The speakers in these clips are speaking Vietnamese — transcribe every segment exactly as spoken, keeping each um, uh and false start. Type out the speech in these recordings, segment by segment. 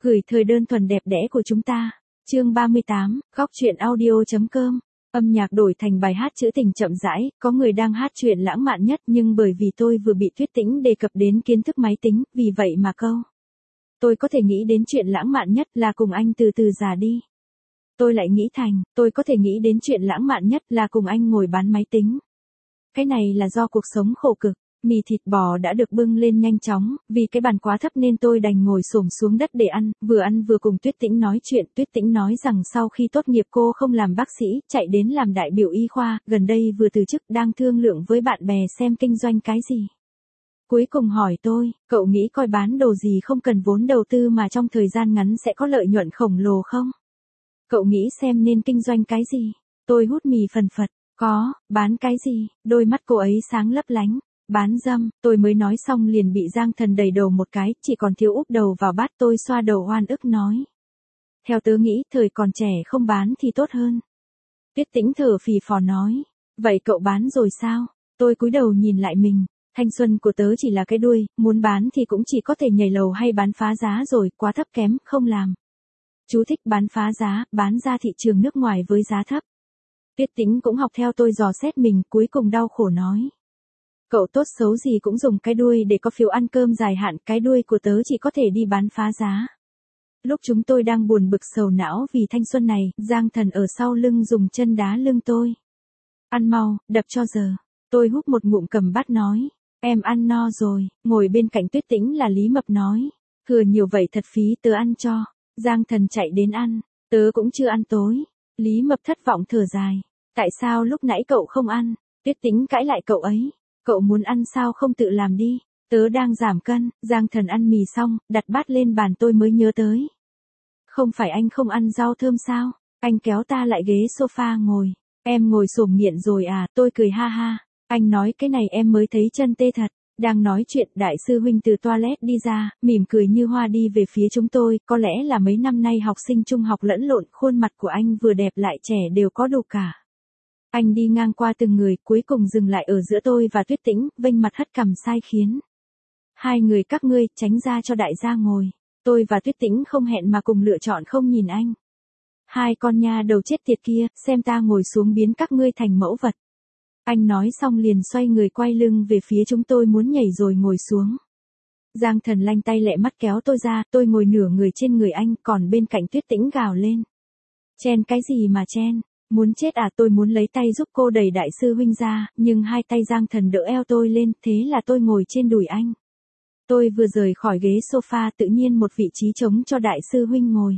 Gửi thời đơn thuần đẹp đẽ của chúng ta. Chương ba mươi tám, góc truyện audio.com. Âm nhạc đổi thành bài hát trữ tình chậm rãi, có người đang hát chuyện lãng mạn nhất nhưng bởi vì tôi vừa bị Tuyết Tĩnh đề cập đến kiến thức máy tính, vì vậy mà câu. Tôi có thể nghĩ đến chuyện lãng mạn nhất là cùng anh từ từ già đi. Tôi lại nghĩ thành, tôi có thể nghĩ đến chuyện lãng mạn nhất là cùng anh ngồi bán máy tính. Cái này là do cuộc sống khổ cực. Mì thịt bò đã được bưng lên nhanh chóng, vì cái bàn quá thấp nên tôi đành ngồi xổm xuống đất để ăn, vừa ăn vừa cùng Tuyết Tĩnh nói chuyện. Tuyết Tĩnh nói rằng sau khi tốt nghiệp cô không làm bác sĩ, chạy đến làm đại biểu y khoa, gần đây vừa từ chức đang thương lượng với bạn bè xem kinh doanh cái gì. Cuối cùng hỏi tôi, cậu nghĩ coi bán đồ gì không cần vốn đầu tư mà trong thời gian ngắn sẽ có lợi nhuận khổng lồ không? Cậu nghĩ xem nên kinh doanh cái gì? Tôi hút mì phần phật, có, bán cái gì? Đôi mắt cô ấy sáng lấp lánh. Bán dâm, tôi mới nói xong liền bị Giang Thần đẩy đầu một cái, chỉ còn thiếu úp đầu vào bát. Tôi xoa đầu oan ức nói. Theo tớ nghĩ, thời còn trẻ không bán thì tốt hơn. Tuyết Tĩnh thở phì phò nói. Vậy cậu bán rồi sao? Tôi cúi đầu nhìn lại mình. Thanh xuân của tớ chỉ là cái đuôi, muốn bán thì cũng chỉ có thể nhảy lầu hay bán phá giá rồi, quá thấp kém, không làm. Chú thích bán phá giá, bán ra thị trường nước ngoài với giá thấp. Tuyết Tĩnh cũng học theo tôi dò xét mình, cuối cùng đau khổ nói. Cậu tốt xấu gì cũng dùng cái đuôi để có phiếu ăn cơm dài hạn, cái đuôi của tớ chỉ có thể đi bán phá giá. Lúc chúng tôi đang buồn bực sầu não vì thanh xuân này, Giang Thần ở sau lưng dùng chân đá lưng tôi. Ăn mau, đập cho giờ. Tôi hút một ngụm cầm bát nói. Em ăn no rồi, ngồi bên cạnh Tuyết Tĩnh là Lý Mập nói. Thừa nhiều vậy thật phí, tớ ăn cho. Giang Thần chạy đến ăn, tớ cũng chưa ăn tối. Lý Mập thất vọng thở dài. Tại sao lúc nãy cậu không ăn? Tuyết Tĩnh cãi lại cậu ấy. Cậu muốn ăn sao không tự làm đi, tớ đang giảm cân. Giang Thần ăn mì xong, đặt bát lên bàn tôi mới nhớ tới. Không phải anh không ăn rau thơm sao, anh kéo ta lại ghế sofa ngồi. Em ngồi xổm nghiện rồi à, tôi cười ha ha. Anh nói cái này em mới thấy chân tê thật. Đang nói chuyện, đại sư huynh từ toilet đi ra, mỉm cười như hoa đi về phía chúng tôi. Có lẽ là mấy năm nay học sinh trung học lẫn lộn, khuôn mặt của anh vừa đẹp lại trẻ đều có đủ cả. Anh đi ngang qua từng người, cuối cùng dừng lại ở giữa tôi và Tuyết Tĩnh, vênh mặt hất cằm sai khiến. Hai người các ngươi, tránh ra cho đại gia ngồi. Tôi và Tuyết Tĩnh không hẹn mà cùng lựa chọn không nhìn anh. Hai con nha đầu chết tiệt kia, xem ta ngồi xuống biến các ngươi thành mẫu vật. Anh nói xong liền xoay người quay lưng về phía chúng tôi muốn nhảy rồi ngồi xuống. Giang Thần lanh tay lẹ mắt kéo tôi ra, tôi ngồi nửa người trên người anh, còn bên cạnh Tuyết Tĩnh gào lên. Chen cái gì mà chen? Muốn chết à? Tôi muốn lấy tay giúp cô đẩy đại sư huynh ra, nhưng hai tay Giang Thần đỡ eo tôi lên, thế là tôi ngồi trên đùi anh. Tôi vừa rời khỏi ghế sofa tự nhiên một vị trí trống cho đại sư huynh ngồi.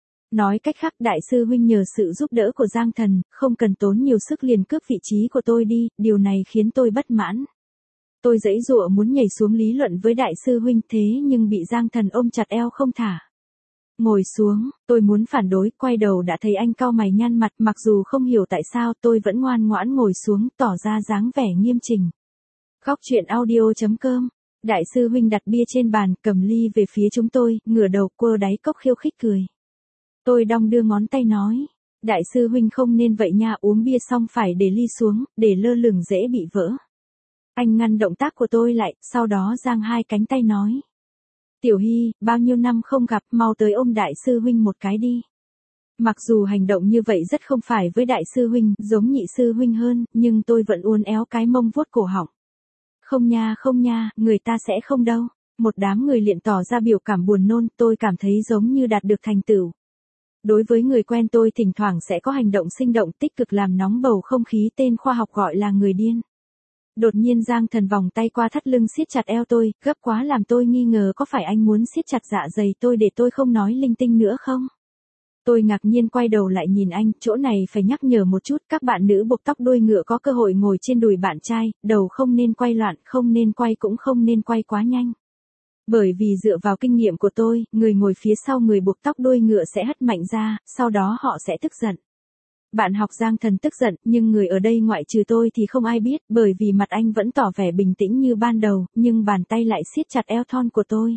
Nói cách khác đại sư huynh nhờ sự giúp đỡ của Giang Thần, không cần tốn nhiều sức liền cướp vị trí của tôi đi, điều này khiến tôi bất mãn. Tôi giãy giụa muốn nhảy xuống lý luận với đại sư huynh thế nhưng bị Giang Thần ôm chặt eo không thả. Ngồi xuống, tôi muốn phản đối, quay đầu đã thấy anh cau mày nhăn mặt, mặc dù không hiểu tại sao tôi vẫn ngoan ngoãn ngồi xuống, tỏ ra dáng vẻ nghiêm chỉnh. Góc truyện audio.com. Đại sư huynh đặt bia trên bàn, cầm ly về phía chúng tôi, ngửa đầu quơ đáy cốc khiêu khích cười. Tôi đong đưa ngón tay nói, đại sư huynh không nên vậy nha, uống bia xong phải để ly xuống, để lơ lửng dễ bị vỡ. Anh ngăn động tác của tôi lại, sau đó giang hai cánh tay nói. Tiểu Hy, bao nhiêu năm không gặp, mau tới ôm đại sư huynh một cái đi. Mặc dù hành động như vậy rất không phải với đại sư huynh, giống nhị sư huynh hơn, nhưng tôi vẫn uốn éo cái mông vuốt cổ họng. Không nha không nha, người ta sẽ không đâu. Một đám người liền tỏ ra biểu cảm buồn nôn, tôi cảm thấy giống như đạt được thành tựu. Đối với người quen tôi thỉnh thoảng sẽ có hành động sinh động tích cực làm nóng bầu không khí, tên khoa học gọi là người điên. Đột nhiên Giang Thần vòng tay qua thắt lưng siết chặt eo tôi, gấp quá làm tôi nghi ngờ có phải anh muốn siết chặt dạ dày tôi để tôi không nói linh tinh nữa không? Tôi ngạc nhiên quay đầu lại nhìn anh, chỗ này phải nhắc nhở một chút, các bạn nữ buộc tóc đuôi ngựa có cơ hội ngồi trên đùi bạn trai, đầu không nên quay loạn, không nên quay cũng không nên quay quá nhanh. Bởi vì dựa vào kinh nghiệm của tôi, người ngồi phía sau người buộc tóc đuôi ngựa sẽ hất mạnh ra, sau đó họ sẽ tức giận. Bạn học Giang Thần tức giận, nhưng người ở đây ngoại trừ tôi thì không ai biết, bởi vì mặt anh vẫn tỏ vẻ bình tĩnh như ban đầu, nhưng bàn tay lại siết chặt eo thon của tôi.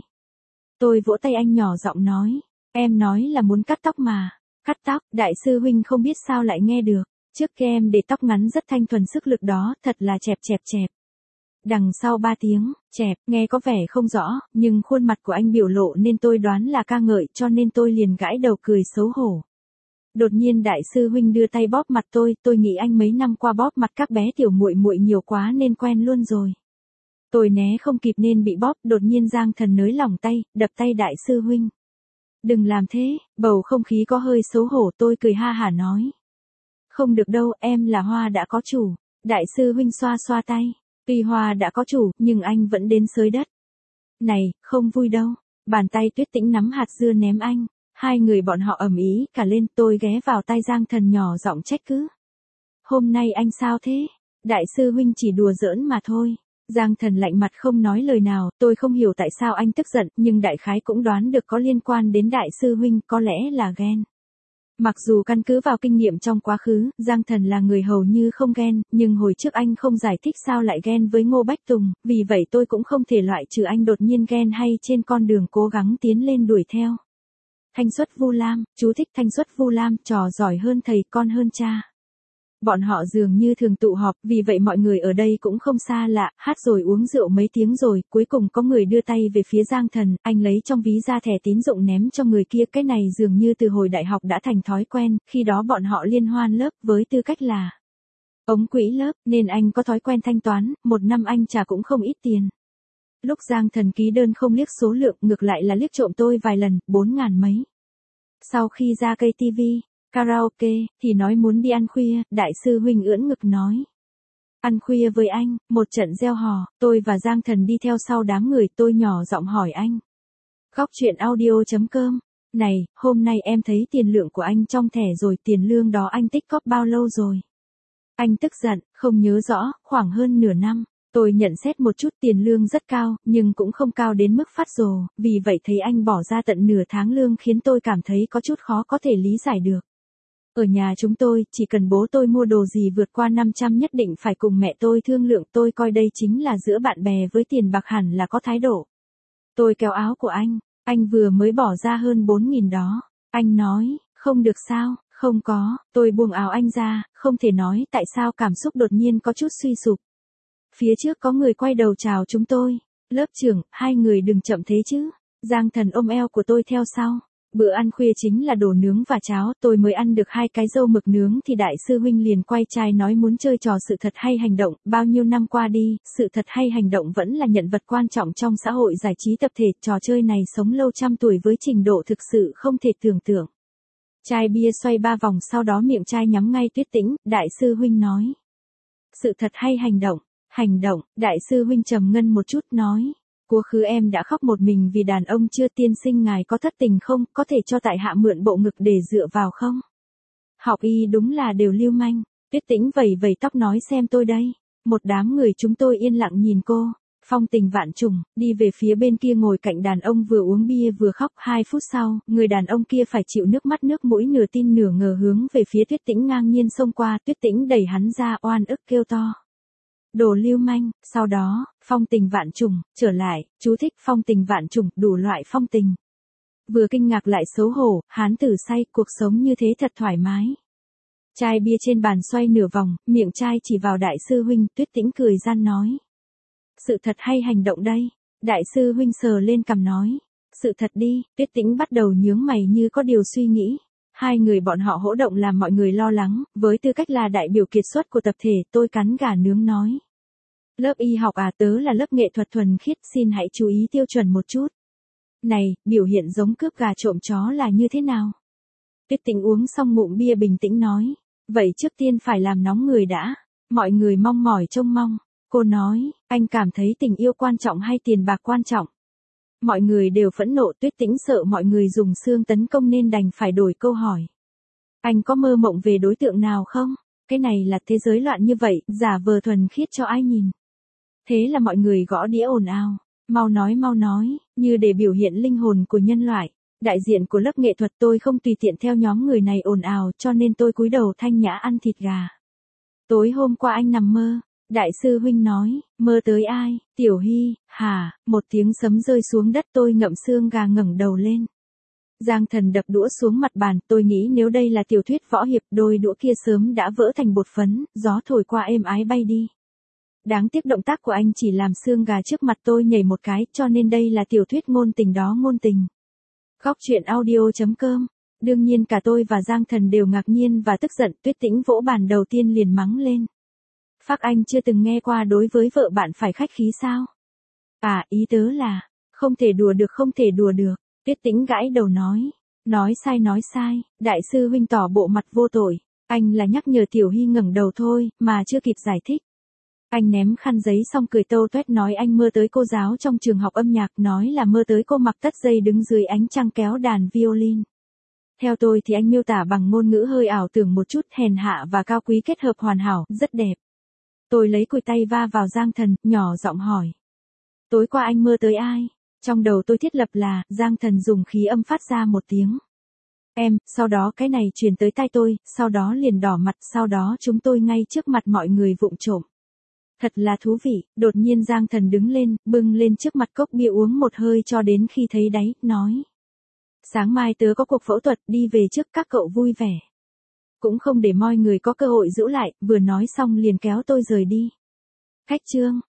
Tôi vỗ tay anh nhỏ giọng nói, em nói là muốn cắt tóc mà. Cắt tóc, đại sư huynh không biết sao lại nghe được. Trước kia em để tóc ngắn rất thanh thuần, sức lực đó, thật là chẹp chẹp chẹp. Đằng sau ba tiếng, chẹp, nghe có vẻ không rõ, nhưng khuôn mặt của anh biểu lộ nên tôi đoán là ca ngợi cho nên tôi liền gãi đầu cười xấu hổ. Đột nhiên đại sư huynh đưa tay bóp mặt tôi, tôi nghĩ anh mấy năm qua bóp mặt các bé tiểu muội muội nhiều quá nên quen luôn rồi. Tôi né không kịp nên bị bóp, đột nhiên Giang Thần nới lỏng tay, đập tay đại sư huynh. Đừng làm thế, bầu không khí có hơi xấu hổ, tôi cười ha hả nói. Không được đâu, em là Hoa đã có chủ. Đại sư huynh xoa xoa tay. Tuy Hoa đã có chủ, nhưng anh vẫn đến xới đất. Này, không vui đâu. Bàn tay Tuyết Tĩnh nắm hạt dưa ném anh. Hai người bọn họ ầm ĩ cả lên, tôi ghé vào tai Giang Thần nhỏ giọng trách cứ. Hôm nay anh sao thế? Đại sư huynh chỉ đùa giỡn mà thôi. Giang Thần lạnh mặt không nói lời nào, tôi không hiểu tại sao anh tức giận, nhưng đại khái cũng đoán được có liên quan đến đại sư huynh, có lẽ là ghen. Mặc dù căn cứ vào kinh nghiệm trong quá khứ, Giang Thần là người hầu như không ghen, nhưng hồi trước anh không giải thích sao lại ghen với Ngô Bách Tùng, vì vậy tôi cũng không thể loại trừ anh đột nhiên ghen hay trên con đường cố gắng tiến lên đuổi theo. Thanh xuất Vu Lam, chú thích Thanh xuất Vu Lam, trò giỏi hơn thầy con hơn cha. Bọn họ dường như thường tụ họp, vì vậy mọi người ở đây cũng không xa lạ, hát rồi uống rượu mấy tiếng rồi, cuối cùng có người đưa tay về phía Giang Thần, anh lấy trong ví ra thẻ tín dụng ném cho người kia, cái này dường như từ hồi đại học đã thành thói quen, khi đó bọn họ liên hoan lớp với tư cách là ống quỹ lớp, nên anh có thói quen thanh toán, một năm anh trả cũng không ít tiền. Lúc Giang Thần ký đơn không liếc số lượng, ngược lại là liếc trộm tôi vài lần, bốn ngàn mấy. Sau khi ra cây tivi, karaoke, thì nói muốn đi ăn khuya, đại sư huynh ưỡn ngực nói. Ăn khuya với anh, một trận reo hò, tôi và Giang Thần đi theo sau đám người, tôi nhỏ giọng hỏi anh. Góc chuyện audio chấm com, này, hôm nay em thấy tiền lượng của anh trong thẻ rồi, tiền lương đó anh tích cóp bao lâu rồi? Anh tức giận, không nhớ rõ, khoảng hơn nửa năm. Tôi nhận xét một chút, tiền lương rất cao, nhưng cũng không cao đến mức phát rồ, vì vậy thấy anh bỏ ra tận nửa tháng lương khiến tôi cảm thấy có chút khó có thể lý giải được. Ở nhà chúng tôi, chỉ cần bố tôi mua đồ gì vượt qua năm trăm nhất định phải cùng mẹ tôi thương lượng, tôi coi đây chính là giữa bạn bè với tiền bạc hẳn là có thái độ. Tôi kéo áo của anh, anh vừa mới bỏ ra hơn bốn nghìn đó. Anh nói, không được sao, không có, tôi buông áo anh ra, không thể nói tại sao cảm xúc đột nhiên có chút suy sụp. Phía trước có người quay đầu chào chúng tôi. Lớp trưởng, hai người đừng chậm thế chứ. Giang Thần ôm eo của tôi theo sau. Bữa ăn khuya chính là đồ nướng và cháo, tôi mới ăn được hai cái dâu mực nướng thì đại sư huynh liền quay chai nói muốn chơi trò sự thật hay hành động, bao nhiêu năm qua đi, sự thật hay hành động vẫn là nhân vật quan trọng trong xã hội giải trí tập thể, trò chơi này sống lâu trăm tuổi với trình độ thực sự không thể tưởng tượng. Chai bia xoay ba vòng sau đó miệng chai nhắm ngay Tuyết Tĩnh, đại sư huynh nói. Sự thật hay hành động, hành động, đại sư huynh trầm ngân một chút nói. Quá khứ em đã khóc một mình vì đàn ông chưa, tiên sinh ngài có thất tình không, có thể cho tại hạ mượn bộ ngực để dựa vào không? Học y đúng là đều lưu manh. Tuyết Tĩnh vẩy vẩy tóc nói xem tôi đây. Một đám người chúng tôi yên lặng nhìn cô. Phong tình vạn trùng, đi về phía bên kia ngồi cạnh đàn ông vừa uống bia vừa khóc. Hai phút sau, người đàn ông kia phải chịu nước mắt nước mũi nửa tin nửa ngờ hướng về phía Tuyết Tĩnh ngang nhiên xông qua. Tuyết Tĩnh đẩy hắn ra oan ức kêu to. Đồ lưu manh, sau đó, phong tình vạn trùng, trở lại, chú thích phong tình vạn trùng, đủ loại phong tình. Vừa kinh ngạc lại xấu hổ, hán tử say, cuộc sống như thế thật thoải mái. Chai bia trên bàn xoay nửa vòng, miệng chai chỉ vào đại sư huynh, Tuyết Tĩnh cười gian nói. Sự thật hay hành động đây? Đại sư huynh sờ lên cằm nói. Sự thật đi, Tuyết Tĩnh bắt đầu nhướng mày như có điều suy nghĩ. Hai người bọn họ hỗ động làm mọi người lo lắng, với tư cách là đại biểu kiệt xuất của tập thể, tôi cắn gà nướng nói. Lớp y học à, tớ là lớp nghệ thuật thuần khiết, xin hãy chú ý tiêu chuẩn một chút. Này, biểu hiện giống cướp gà trộm chó là như thế nào? Tuyết Tĩnh uống xong ngụm bia bình tĩnh nói. Vậy trước tiên phải làm nóng người đã. Mọi người mong mỏi trông mong. Cô nói, anh cảm thấy tình yêu quan trọng hay tiền bạc quan trọng? Mọi người đều phẫn nộ, Tuyết Tĩnh sợ mọi người dùng xương tấn công nên đành phải đổi câu hỏi. Anh có mơ mộng về đối tượng nào không? Cái này là thế giới loạn như vậy, giả vờ thuần khiết cho ai nhìn. Thế là mọi người gõ đĩa ồn ào. Mau nói mau nói, như để biểu hiện linh hồn của nhân loại. Đại diện của lớp nghệ thuật tôi không tùy tiện theo nhóm người này ồn ào cho nên tôi cúi đầu thanh nhã ăn thịt gà. Tối hôm qua anh nằm mơ. Đại sư huynh nói, mơ tới ai? Tiểu Hy, hả? Một tiếng sấm rơi xuống đất, tôi ngậm xương gà ngẩng đầu lên. Giang Thần đập đũa xuống mặt bàn, tôi nghĩ nếu đây là tiểu thuyết võ hiệp, đôi đũa kia sớm đã vỡ thành bột phấn, gió thổi qua êm ái bay đi. Đáng tiếc động tác của anh chỉ làm xương gà trước mặt tôi nhảy một cái, cho nên đây là tiểu thuyết ngôn tình đó ngôn tình. Góc truyện audio.com. Đương nhiên cả tôi và Giang Thần đều ngạc nhiên và tức giận, Tuyết Tĩnh vỗ bàn đầu tiên liền mắng lên. Phác anh chưa từng nghe qua đối với vợ bạn phải khách khí sao? À, ý tớ là, không thể đùa được không thể đùa được. Tuyết Tĩnh gãi đầu nói. Nói sai nói sai, đại sư huynh tỏ bộ mặt vô tội. Anh là nhắc nhở Tiểu Hy ngẩng đầu thôi, mà chưa kịp giải thích. Anh ném khăn giấy xong cười tâu tuét nói anh mơ tới cô giáo trong trường học âm nhạc, nói là mơ tới cô mặc tất dây đứng dưới ánh trăng kéo đàn violin. Theo tôi thì anh miêu tả bằng ngôn ngữ hơi ảo tưởng một chút, hèn hạ và cao quý kết hợp hoàn hảo, rất đẹp. Tôi lấy cùi tay va vào Giang Thần, nhỏ giọng hỏi. Tối qua anh mơ tới ai? Trong đầu tôi thiết lập là, Giang Thần dùng khí âm phát ra một tiếng. Em, sau đó cái này truyền tới tai tôi, sau đó liền đỏ mặt, sau đó chúng tôi ngay trước mặt mọi người vụng trộm. Thật là thú vị, đột nhiên Giang Thần đứng lên, bưng lên trước mặt cốc bia uống một hơi cho đến khi thấy đáy, nói. Sáng mai tớ có cuộc phẫu thuật, đi về trước, các cậu vui vẻ. Cũng không để mọi người có cơ hội giữ lại, vừa nói xong liền kéo tôi rời đi. Khách chương.